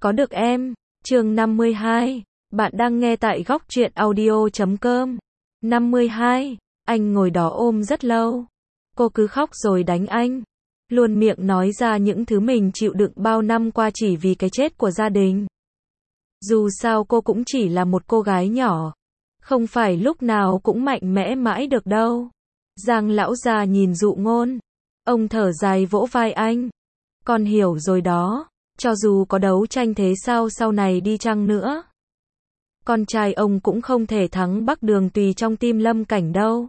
có được em. Chương 52. Bạn đang nghe tại góc truyện audio.com. 52. Anh ngồi đó ôm rất lâu. Cô cứ khóc rồi đánh anh. Luôn miệng nói ra những thứ mình chịu đựng bao năm qua chỉ vì cái chết của gia đình. Dù sao cô cũng chỉ là một cô gái nhỏ. Không phải lúc nào cũng mạnh mẽ mãi được đâu. Giang lão già nhìn Dụ Ngôn. Ông thở dài vỗ vai anh. Con hiểu rồi đó. Cho dù có đấu tranh thế sao sau này đi chăng nữa, con trai ông cũng không thể thắng Bắc Đường Tùy trong tim Lâm Cảnh đâu.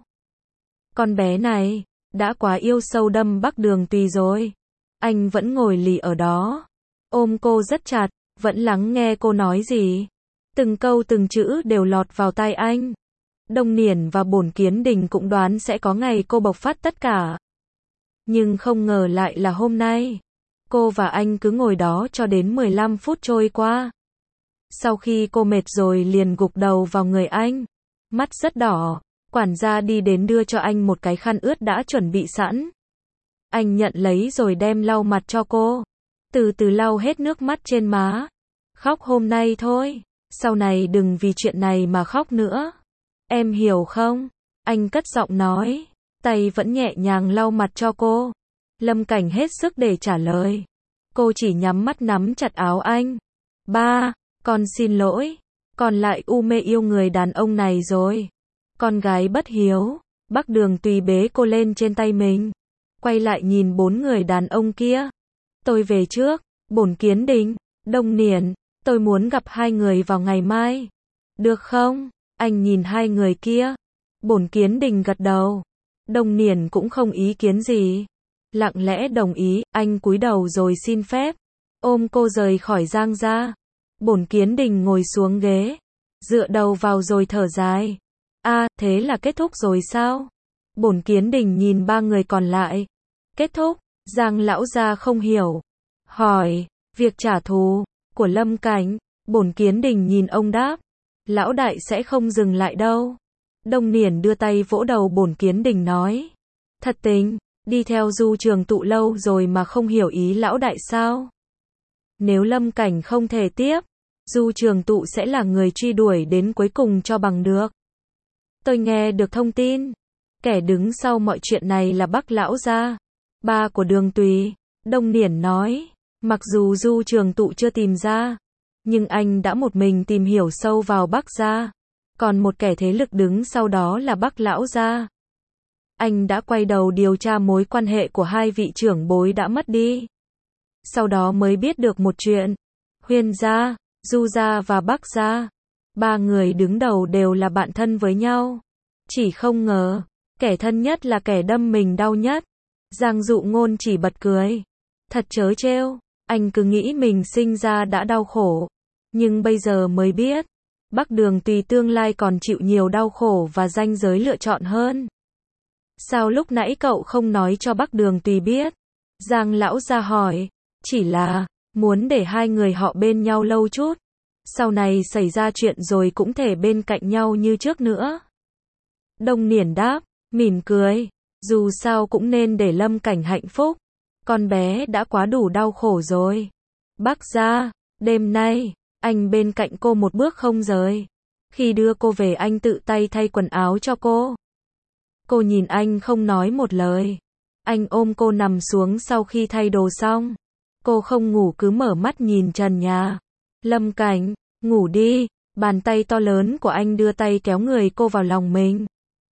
Con bé này đã quá yêu sâu đâm Bắc Đường Tùy rồi. Anh vẫn ngồi lì ở đó, ôm cô rất chặt, vẫn lắng nghe cô nói gì. Từng câu từng chữ đều lọt vào tai anh. Đông Niển và Bổn Kiến Đình cũng đoán sẽ có ngày cô bộc phát tất cả. Nhưng không ngờ lại là hôm nay. Cô và anh cứ ngồi đó cho đến 15 phút trôi qua. Sau khi cô mệt rồi liền gục đầu vào người anh. Mắt rất đỏ. Quản gia đi đến đưa cho anh một cái khăn ướt đã chuẩn bị sẵn. Anh nhận lấy rồi đem lau mặt cho cô. Từ từ lau hết nước mắt trên má. Khóc hôm nay thôi. Sau này đừng vì chuyện này mà khóc nữa. Em hiểu không? Anh cất giọng nói. Tay vẫn nhẹ nhàng lau mặt cho cô. Lâm Cảnh hết sức để trả lời. Cô chỉ nhắm mắt nắm chặt áo anh. Ba, con xin lỗi. Con lại u mê yêu người đàn ông này rồi. Con gái bất hiếu. Bắc Đường Tùy bế cô lên trên tay mình. Quay lại nhìn 4 người đàn ông kia. Tôi về trước. Bổn Kiến Đình, Đông Niển, tôi muốn gặp 2 người vào ngày mai. Được không? Anh nhìn 2 người kia. Bổn Kiến Đình gật đầu. Đông Niển cũng không ý kiến gì. Lặng lẽ đồng ý, anh cúi đầu rồi xin phép. Ôm cô rời khỏi Giang gia. Bổn Kiến Đình ngồi xuống ghế. Dựa đầu vào rồi thở dài. Thế là kết thúc rồi sao? Bổn Kiến Đình nhìn 3 người còn lại. Kết thúc? Giang lão gia không hiểu. Hỏi, việc trả thù của Lâm Cảnh. Bổn Kiến Đình nhìn ông đáp. Lão đại sẽ không dừng lại đâu. Đông Niển đưa tay vỗ đầu Bổn Kiến Đình nói. Thật tình, đi theo Du Trường Tụ lâu rồi mà không hiểu ý lão đại sao? Nếu Lâm Cảnh không thể tiếp, Du Trường Tụ sẽ là người truy đuổi đến cuối cùng cho bằng được. Tôi nghe được thông tin, kẻ đứng sau mọi chuyện này là Bắc lão gia, ba của Đường Tùy. Đông Niển nói, mặc dù Du Trường Tụ chưa tìm ra, nhưng anh đã một mình tìm hiểu sâu vào Bắc gia. Còn một kẻ thế lực đứng sau đó là Bắc lão gia. Anh đã quay đầu điều tra mối quan hệ của 2 vị trưởng bối đã mất đi. Sau đó mới biết được một chuyện. Huyên gia, Du gia và Bắc gia, 3 người đứng đầu đều là bạn thân với nhau. Chỉ không ngờ, kẻ thân nhất là kẻ đâm mình đau nhất. Giang Dụ Ngôn chỉ bật cười. Thật trớ trêu, anh cứ nghĩ mình sinh ra đã đau khổ. Nhưng bây giờ mới biết, Bắc Đường Tùy tương lai còn chịu nhiều đau khổ và ranh giới lựa chọn hơn. Sao lúc nãy cậu không nói cho Bắc Đường Tùy biết? Giang lão gia hỏi. Chỉ là muốn để 2 người họ bên nhau lâu chút. Sau này xảy ra chuyện rồi cũng thể bên cạnh nhau như trước nữa. Đông Niển đáp, mỉm cười. Dù sao cũng nên để Lâm Cảnh hạnh phúc. Con bé đã quá đủ đau khổ rồi. Bắc gia, đêm nay, anh bên cạnh cô một bước không rời. Khi đưa cô về anh tự tay thay quần áo cho cô. Cô nhìn anh không nói một lời. Anh ôm cô nằm xuống sau khi thay đồ xong. Cô không ngủ cứ mở mắt nhìn trần nhà. Lâm Cảnh, ngủ đi. Bàn tay to lớn của anh đưa tay kéo người cô vào lòng mình.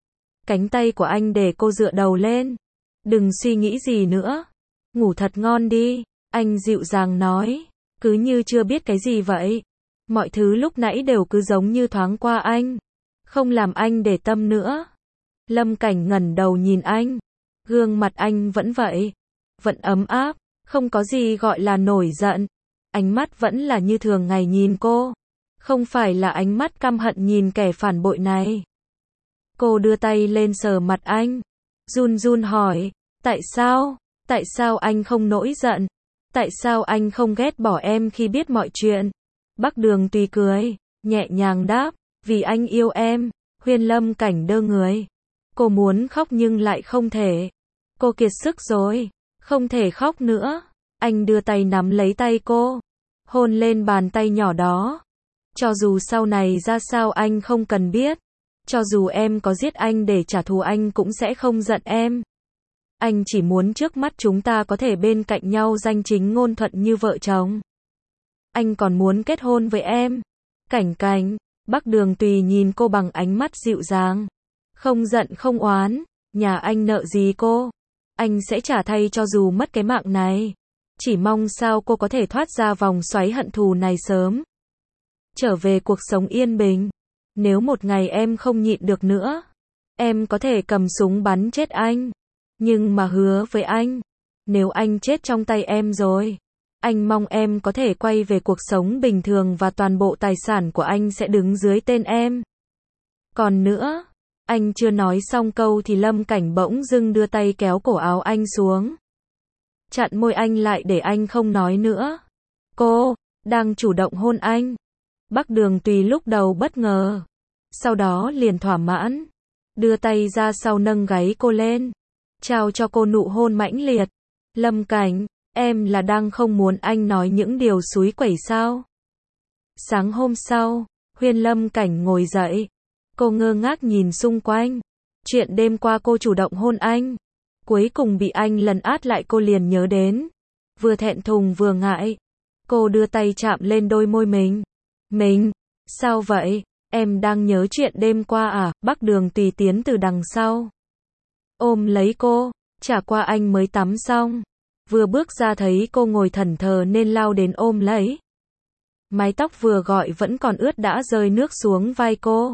Cánh tay của anh để cô dựa đầu lên. Đừng suy nghĩ gì nữa. Ngủ thật ngon đi. Anh dịu dàng nói. Cứ như chưa biết cái gì vậy. Mọi thứ lúc nãy đều cứ giống như thoáng qua anh. Không làm anh để tâm nữa. Lâm Cảnh ngẩng đầu nhìn anh. Gương mặt anh vẫn vậy. Vẫn ấm áp. Không có gì gọi là nổi giận. Ánh mắt vẫn là như thường ngày nhìn cô. Không phải là ánh mắt căm hận nhìn kẻ phản bội này. Cô đưa tay lên sờ mặt anh. Run run hỏi. Tại sao? Tại sao anh không nổi giận? Tại sao anh không ghét bỏ em khi biết mọi chuyện? Bắc Đường Tùy cười. Nhẹ nhàng đáp. Vì anh yêu em. Huyên. Lâm Cảnh đơ người. Cô muốn khóc nhưng lại không thể. Cô kiệt sức rồi. Không thể khóc nữa. Anh đưa tay nắm lấy tay cô. hôn lên bàn tay nhỏ đó. Cho dù sau này ra sao anh không cần biết. Cho dù em có giết anh để trả thù anh cũng sẽ không giận em. Anh chỉ muốn trước mắt chúng ta có thể bên cạnh nhau danh chính ngôn thuận như vợ chồng. Anh còn muốn kết hôn với em. Cảnh Cảnh, Bắc Đường Tùy nhìn cô bằng ánh mắt dịu dàng. Không giận không oán, nhà anh nợ gì cô? Anh sẽ trả thay cho dù mất cái mạng này. Chỉ mong sao cô có thể thoát ra vòng xoáy hận thù này sớm. Trở về cuộc sống yên bình. Nếu một ngày em không nhịn được nữa, em có thể cầm súng bắn chết anh. Nhưng mà hứa với anh, nếu anh chết trong tay em rồi, anh mong em có thể quay về cuộc sống bình thường và toàn bộ tài sản của anh sẽ đứng dưới tên em. Còn nữa, anh chưa nói xong câu thì Lâm Cảnh bỗng dưng đưa tay kéo cổ áo anh xuống. Chặn môi anh lại để anh không nói nữa. Cô đang chủ động hôn anh. Bắc Đường Tùy lúc đầu bất ngờ, sau đó liền thỏa mãn, đưa tay ra sau nâng gáy cô lên, trao cho cô nụ hôn mãnh liệt. Lâm Cảnh, em là đang không muốn anh nói những điều xúi quẩy sao? Sáng hôm sau, Huyên Lâm Cảnh ngồi dậy, cô ngơ ngác nhìn xung quanh. Chuyện đêm qua cô chủ động hôn anh, cuối cùng bị anh lấn át lại, cô liền nhớ đến. Vừa thẹn thùng vừa ngại, cô đưa tay chạm lên đôi môi mình. Mình, sao vậy? Em đang nhớ chuyện đêm qua à? Bắc Đường Tùy tiến từ đằng sau, ôm lấy cô. Chả qua anh mới tắm xong, vừa bước ra thấy cô ngồi thẫn thờ nên lao đến ôm lấy. Mái tóc vừa gọi vẫn còn ướt đã rơi nước xuống vai cô.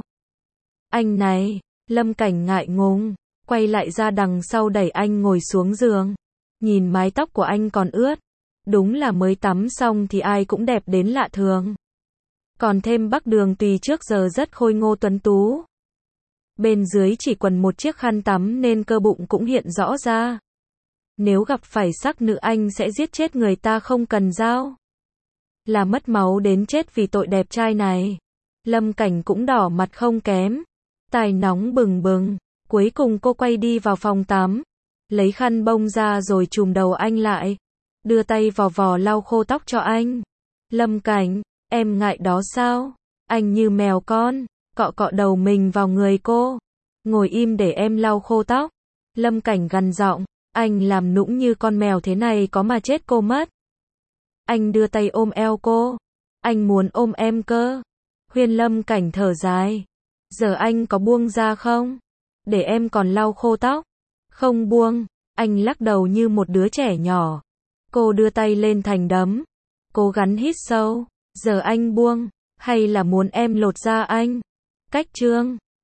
Anh này, Lâm Cảnh ngại ngùng, quay lại ra đằng sau đẩy anh ngồi xuống giường. Nhìn mái tóc của anh còn ướt, đúng là mới tắm xong thì ai cũng đẹp đến lạ thường. Còn thêm Bắc Đường Tùy trước giờ rất khôi ngô tuấn tú. Bên dưới chỉ quần một chiếc khăn tắm nên cơ bụng cũng hiện rõ ra. Nếu gặp phải sắc nữ anh sẽ giết chết người ta không cần dao. Là mất máu đến chết vì tội đẹp trai này. Lâm Cảnh cũng đỏ mặt không kém. Tai nóng bừng bừng. Cuối cùng cô quay đi vào phòng tắm, lấy khăn bông ra rồi chùm đầu anh lại, đưa tay vò vò lau khô tóc cho anh. Lâm Cảnh, em ngại đó sao? Anh như mèo con, cọ cọ đầu mình vào người cô. Ngồi im để em lau khô tóc. Lâm Cảnh gằn giọng, anh làm nũng như con mèo thế này có mà chết cô mất. Anh đưa tay ôm eo cô. Anh muốn ôm em cơ. Huyên Lâm Cảnh thở dài. Giờ anh có buông ra không? Để em còn lau khô tóc. Không buông. Anh lắc đầu như một đứa trẻ nhỏ. Cô đưa tay lên thành đấm. Cố gắng hít sâu. Giờ anh buông. Hay là muốn em lột da anh? Cách chương